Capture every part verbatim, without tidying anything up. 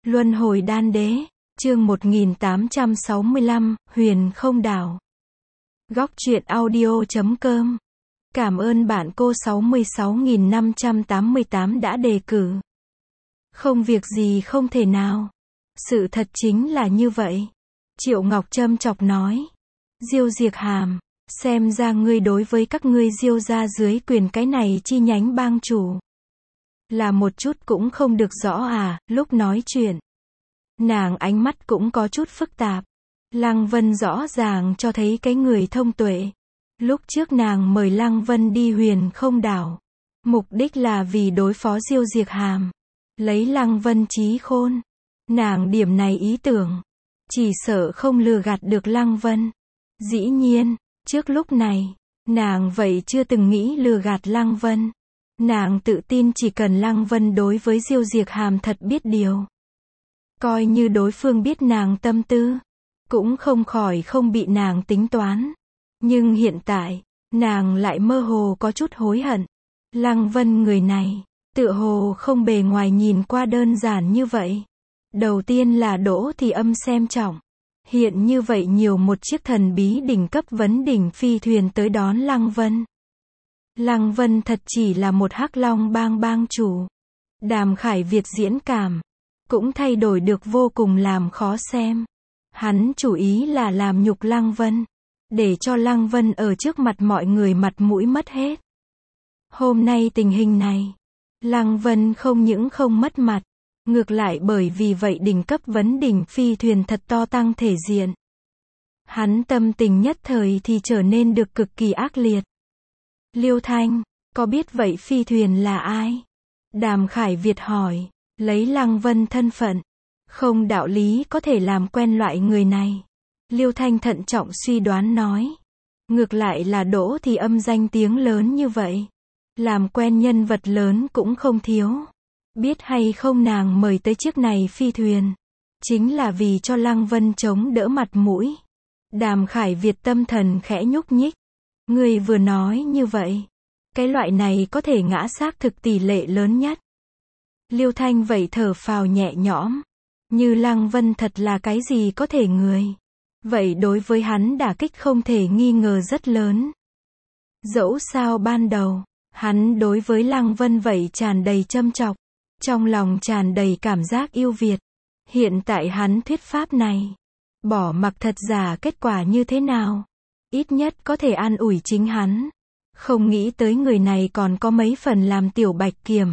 Luân hồi đan đế, chương một nghìn tám trăm sáu mươi lăm, Huyền không đảo. Góc truyện audio chấm com. Cảm ơn bạn cô sáu mươi sáu nghìn năm trăm tám mươi tám đã đề cử. Không việc gì không thể nào. Sự thật chính là như vậy. Triệu Ngọc châm chọc nói. Diêu Diệc Hàm, xem ra ngươi đối với các ngươi Diêu gia dưới quyền cái này chi nhánh bang chủ là một chút cũng không được rõ à. Lúc nói chuyện, nàng ánh mắt cũng có chút phức tạp. Lăng Vân rõ ràng cho thấy cái người thông tuệ. Lúc trước nàng mời Lăng Vân đi Huyền không đảo, mục đích là vì đối phó Diêu Diệc Hàm, lấy Lăng Vân trí khôn. Nàng điểm này ý tưởng, chỉ sợ không lừa gạt được Lăng Vân. Dĩ nhiên, trước lúc này, nàng vậy chưa từng nghĩ lừa gạt Lăng Vân. Nàng tự tin chỉ cần Lăng Vân đối với Diêu Diệc Hàm thật biết điều, coi như đối phương biết nàng tâm tư, cũng không khỏi không bị nàng tính toán. Nhưng hiện tại, nàng lại mơ hồ có chút hối hận. Lăng Vân người này, tựa hồ không bề ngoài nhìn qua đơn giản như vậy. Đầu tiên là Đỗ Thì Âm xem trọng, hiện như vậy nhiều một chiếc thần bí đỉnh cấp vấn đỉnh phi thuyền tới đón Lăng Vân. Lăng Vân thật chỉ là một Hắc Long bang bang chủ. Đàm Khải Việt diễn cảm cũng thay đổi được vô cùng làm khó xem. Hắn chủ ý là làm nhục Lăng Vân, để cho Lăng Vân ở trước mặt mọi người mặt mũi mất hết. Hôm nay tình hình này, Lăng Vân không những không mất mặt, ngược lại bởi vì vậy đỉnh cấp vấn đỉnh phi thuyền thật to tăng thể diện. Hắn tâm tình nhất thời thì trở nên được cực kỳ ác liệt. Liêu Thanh, có biết vậy phi thuyền là ai? Đàm Khải Việt hỏi, lấy Lăng Vân thân phận, không đạo lý có thể làm quen loại người này. Liêu Thanh thận trọng suy đoán nói, ngược lại là Đỗ Thì Âm danh tiếng lớn như vậy, làm quen nhân vật lớn cũng không thiếu. Biết hay không nàng mời tới chiếc này phi thuyền, chính là vì cho Lăng Vân chống đỡ mặt mũi. Đàm Khải Việt tâm thần khẽ nhúc nhích. Người vừa nói như vậy, cái loại này có thể ngã xác thực tỷ lệ lớn nhất. Liêu Thanh vậy thở phào nhẹ nhõm. Như Lăng Vân thật là cái gì có thể người, vậy đối với hắn đả kích không thể nghi ngờ rất lớn. Dẫu sao ban đầu, hắn đối với Lăng Vân vậy tràn đầy châm chọc, trong lòng tràn đầy cảm giác yêu Việt. Hiện tại hắn thuyết pháp này, bỏ mặc thật giả kết quả như thế nào, ít nhất có thể an ủi chính hắn. Không nghĩ tới người này còn có mấy phần làm tiểu bạch kiểm,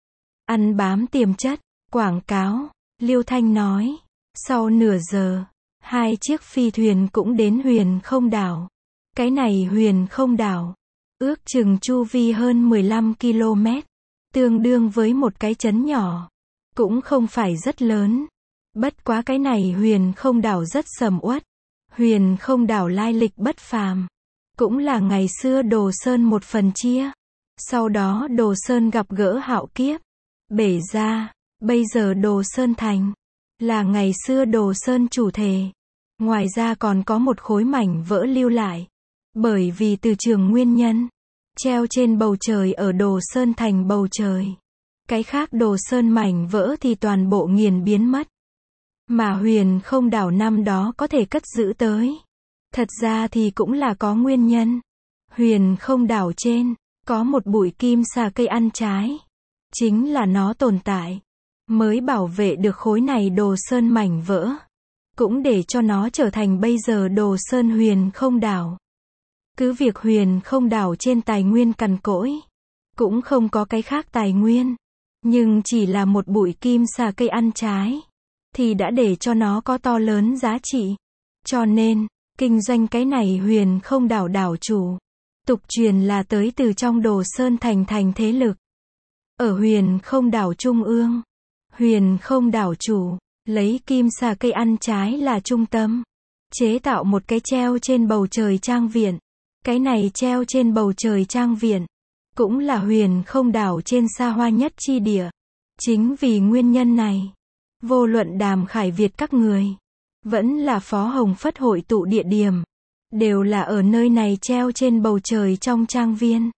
ăn bám tiềm chất. Quảng cáo, Liêu Thanh nói. Sau nửa giờ, hai chiếc phi thuyền cũng đến Huyền không đảo. Cái này Huyền không đảo, ước chừng chu vi hơn mười lăm ki lô mét, tương đương với một cái trấn nhỏ, cũng không phải rất lớn. Bất quá cái này Huyền không đảo rất sầm uất. Huyền không đảo lai lịch bất phàm, cũng là ngày xưa Đồ Sơn một phần chia. Sau đó Đồ Sơn gặp gỡ Hạo Kiếp, bể ra, bây giờ Đồ Sơn thành, là ngày xưa Đồ Sơn chủ thể. Ngoài ra còn có một khối mảnh vỡ lưu lại, bởi vì từ trường nguyên nhân, treo trên bầu trời ở Đồ Sơn thành bầu trời. Cái khác Đồ Sơn mảnh vỡ thì toàn bộ nghiền biến mất. Mà Huyền không đảo năm đó có thể cất giữ tới, thật ra thì cũng là có nguyên nhân. Huyền không đảo trên, có một bụi kim xà cây ăn trái. Chính là nó tồn tại, mới bảo vệ được khối này Đồ Sơn mảnh vỡ, cũng để cho nó trở thành bây giờ Đồ Sơn Huyền không đảo. Cứ việc Huyền không đảo trên tài nguyên cằn cỗi, cũng không có cái khác tài nguyên, nhưng chỉ là một bụi kim xà cây ăn trái, thì đã để cho nó có to lớn giá trị. Cho nên, kinh doanh cái này Huyền không đảo đảo chủ, tục truyền là tới từ trong Đồ Sơn thành thành thế lực. Ở Huyền không đảo trung ương, Huyền không đảo chủ, lấy kim xà cây ăn trái là trung tâm, chế tạo một cái treo trên bầu trời trang viện. Cái này treo trên bầu trời trang viện, cũng là Huyền không đảo trên xa hoa nhất chi địa. Chính vì nguyên nhân này, vô luận Đàm Khải Việt các người, vẫn là Phó Hồng Phất hội tụ địa điểm, đều là ở nơi này treo trên bầu trời trong trang viên.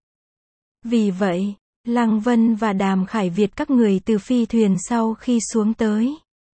Vì vậy, Lăng Vân và Đàm Khải Việt các người từ phi thuyền sau khi xuống tới,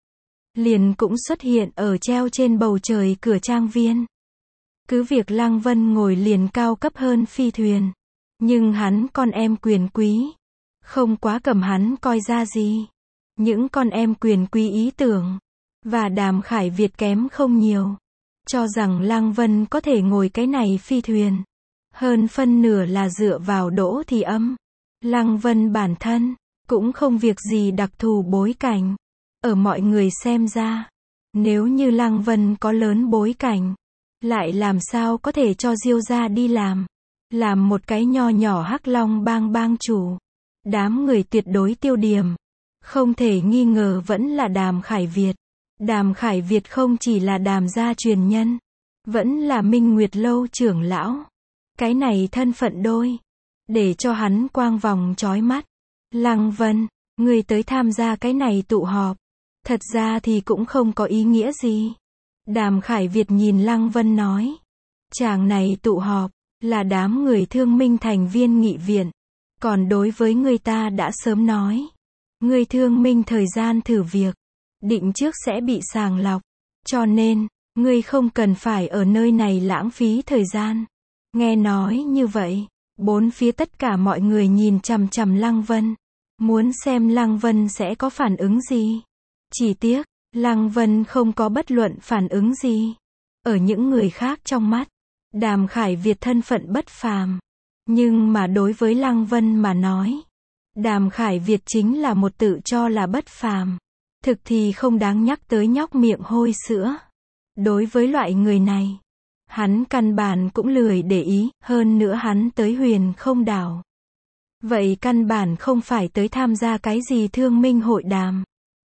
liền cũng xuất hiện ở treo trên bầu trời cửa trang viên. Cứ việc Lăng Vân ngồi liền cao cấp hơn phi thuyền, nhưng hắn con em quyền quý, không quá cầm hắn coi ra gì. Những con em quyền quý ý tưởng, và Đàm Khải Việt kém không nhiều, cho rằng Lăng Vân có thể ngồi cái này phi thuyền. Hơn phân nửa là dựa vào Đỗ Thì Âm. Lăng Vân bản thân, cũng không việc gì đặc thù bối cảnh. Ở mọi người xem ra, nếu như Lăng Vân có lớn bối cảnh, lại làm sao có thể cho Diêu gia đi làm. Làm một cái nho nhỏ Hắc Long bang bang chủ. Đám người tuyệt đối tiêu điểm, không thể nghi ngờ vẫn là Đàm Khải Việt. Đàm Khải Việt không chỉ là Đàm gia truyền nhân, vẫn là Minh Nguyệt Lâu trưởng lão. Cái này thân phận đôi, để cho hắn quang vòng chói mắt. Lăng Vân, người tới tham gia cái này tụ họp, thật ra thì cũng không có ý nghĩa gì. Đàm Khải Việt nhìn Lăng Vân nói, chàng này tụ họp, là đám người Thương Minh thành viên nghị viện. Còn đối với người ta đã sớm nói, người Thương Minh thời gian thử việc, định trước sẽ bị sàng lọc. Cho nên, ngươi không cần phải ở nơi này lãng phí thời gian. Nghe nói như vậy, bốn phía tất cả mọi người nhìn chằm chằm Lăng Vân, muốn xem Lăng Vân sẽ có phản ứng gì. Chỉ tiếc, Lăng Vân không có bất luận phản ứng gì. Ở những người khác trong mắt, Đàm Khải Việt thân phận bất phàm. Nhưng mà đối với Lăng Vân mà nói, Đàm Khải Việt chính là một tự cho là bất phàm. Thực thì không đáng nhắc tới nhóc miệng hôi sữa. Đối với loại người này, hắn căn bản cũng lười để ý, hơn nữa hắn tới Huyền Không Đảo. Vậy căn bản không phải tới tham gia cái gì thương minh hội đàm.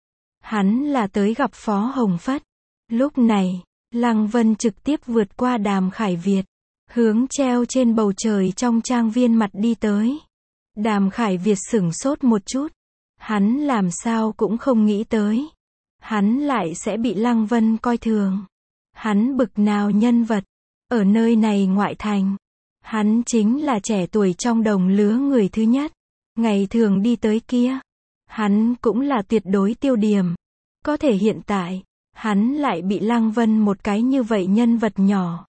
Hắn là tới gặp Phó Hồng Phất. Lúc này, Lăng Vân trực tiếp vượt qua Đàm Khải Việt, hướng treo trên bầu trời trong trang viên mặt đi tới. Đàm Khải Việt sửng sốt một chút. Hắn làm sao cũng không nghĩ tới, hắn lại sẽ bị Lăng Vân coi thường. Hắn bực nào nhân vật, ở nơi này ngoại thành. Hắn chính là trẻ tuổi trong đồng lứa người thứ nhất. Ngày thường đi tới kia, hắn cũng là tuyệt đối tiêu điểm. Có thể hiện tại, hắn lại bị Lăng Vân một cái như vậy nhân vật nhỏ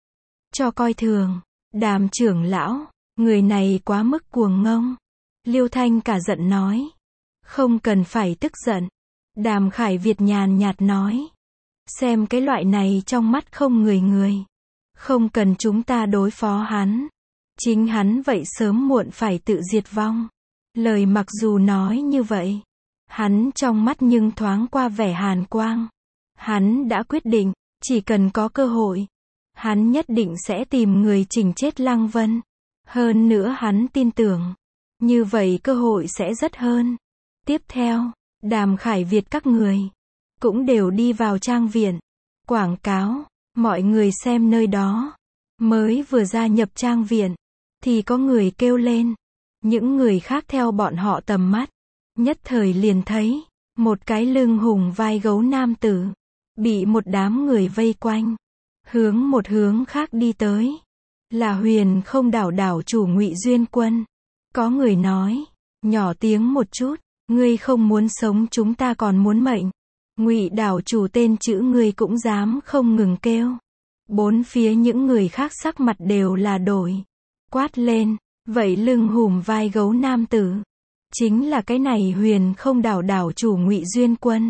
cho coi thường. Đàm trưởng lão, người này quá mức cuồng ngông. Liêu Thanh cả giận nói. Không cần phải tức giận. Đàm Khải Việt nhàn nhạt nói. Xem cái loại này trong mắt không người người. Không cần chúng ta đối phó hắn. Chính hắn vậy sớm muộn phải tự diệt vong. Lời mặc dù nói như vậy, hắn trong mắt nhưng thoáng qua vẻ hàn quang. Hắn đã quyết định, chỉ cần có cơ hội, hắn nhất định sẽ tìm người chỉnh chết Lăng Vân. Hơn nữa hắn tin tưởng, như vậy cơ hội sẽ rất hơn. Tiếp theo, Đàm Khải Việt các người cũng đều đi vào trang viện, quảng cáo, mọi người xem nơi đó. Mới vừa gia nhập trang viện, thì có người kêu lên. Những người khác theo bọn họ tầm mắt, nhất thời liền thấy một cái lưng hùng vai gấu nam tử bị một đám người vây quanh, hướng một hướng khác đi tới. Là Huyền Không Đảo đảo chủ Ngụy Duyên Quân. Có người nói, nhỏ tiếng một chút, ngươi không muốn sống chúng ta còn muốn mệnh. Ngụy đảo chủ tên chữ ngươi cũng dám không ngừng kêu. Bốn phía những người khác sắc mặt đều là đổi, quát lên, vậy lưng hùm vai gấu nam tử, chính là cái này Huyền Không Đảo đảo chủ Ngụy Duyên Quân.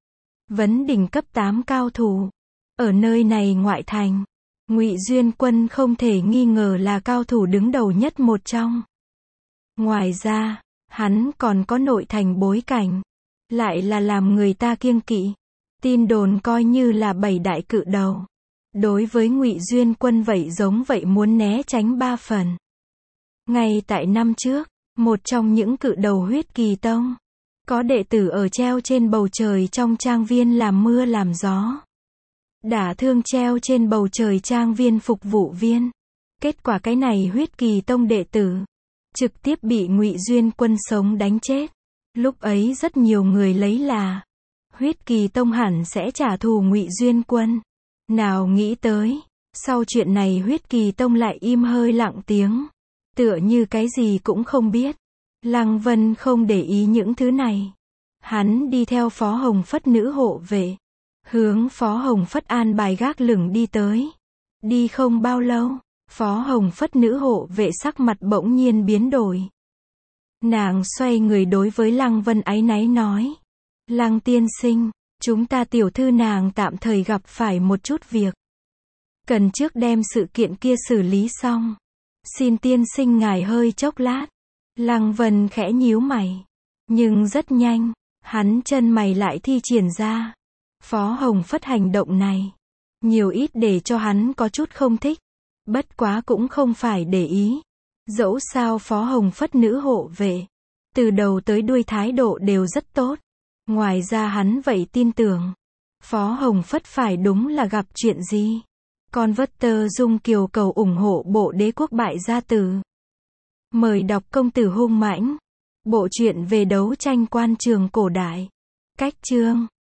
Vấn đỉnh cấp tám cao thủ, ở nơi này ngoại thành, Ngụy Duyên Quân không thể nghi ngờ là cao thủ đứng đầu nhất một trong. Ngoài ra, hắn còn có nội thành bối cảnh, lại là làm người ta kiêng kỵ. Tin đồn coi như là bảy đại cự đầu. Đối với Ngụy Duyên Quân vậy giống vậy muốn né tránh ba phần. Ngay tại năm trước, một trong những cự đầu Huyết Kỳ Tông, có đệ tử ở treo trên bầu trời trong trang viên làm mưa làm gió, đả thương treo trên bầu trời trang viên phục vụ viên. Kết quả cái này Huyết Kỳ Tông đệ tử trực tiếp bị Ngụy Duyên Quân sống đánh chết. Lúc ấy rất nhiều người lấy là Huyết Kỳ Tông hẳn sẽ trả thù Ngụy Duyên Quân. Nào nghĩ tới, sau chuyện này Huyết Kỳ Tông lại im hơi lặng tiếng, tựa như cái gì cũng không biết. Lăng Vân không để ý những thứ này. Hắn đi theo Phó Hồng Phất nữ hộ vệ, hướng Phó Hồng Phất an bài gác lửng đi tới. Đi không bao lâu, Phó Hồng Phất nữ hộ vệ sắc mặt bỗng nhiên biến đổi. Nàng xoay người đối với Lăng Vân áy náy nói. Lăng tiên sinh, chúng ta tiểu thư nàng tạm thời gặp phải một chút việc. Cần trước đem sự kiện kia xử lý xong. Xin tiên sinh ngài hơi chốc lát. Lăng Vân khẽ nhíu mày. Nhưng rất nhanh, hắn chân mày lại thi triển ra. Phó Hồng Phất hành động này, nhiều ít để cho hắn có chút không thích. Bất quá cũng không phải để ý. Dẫu sao Phó Hồng Phất nữ hộ vệ, từ đầu tới đuôi thái độ đều rất tốt. Ngoài ra hắn vậy tin tưởng, Phó Hồng Phất phải đúng là gặp chuyện gì. Converter Dung Kiều cầu ủng hộ bộ Đế quốc bại gia tử. Mời đọc Công tử hung mãnh. Bộ truyện về đấu tranh quan trường cổ đại. Cách chương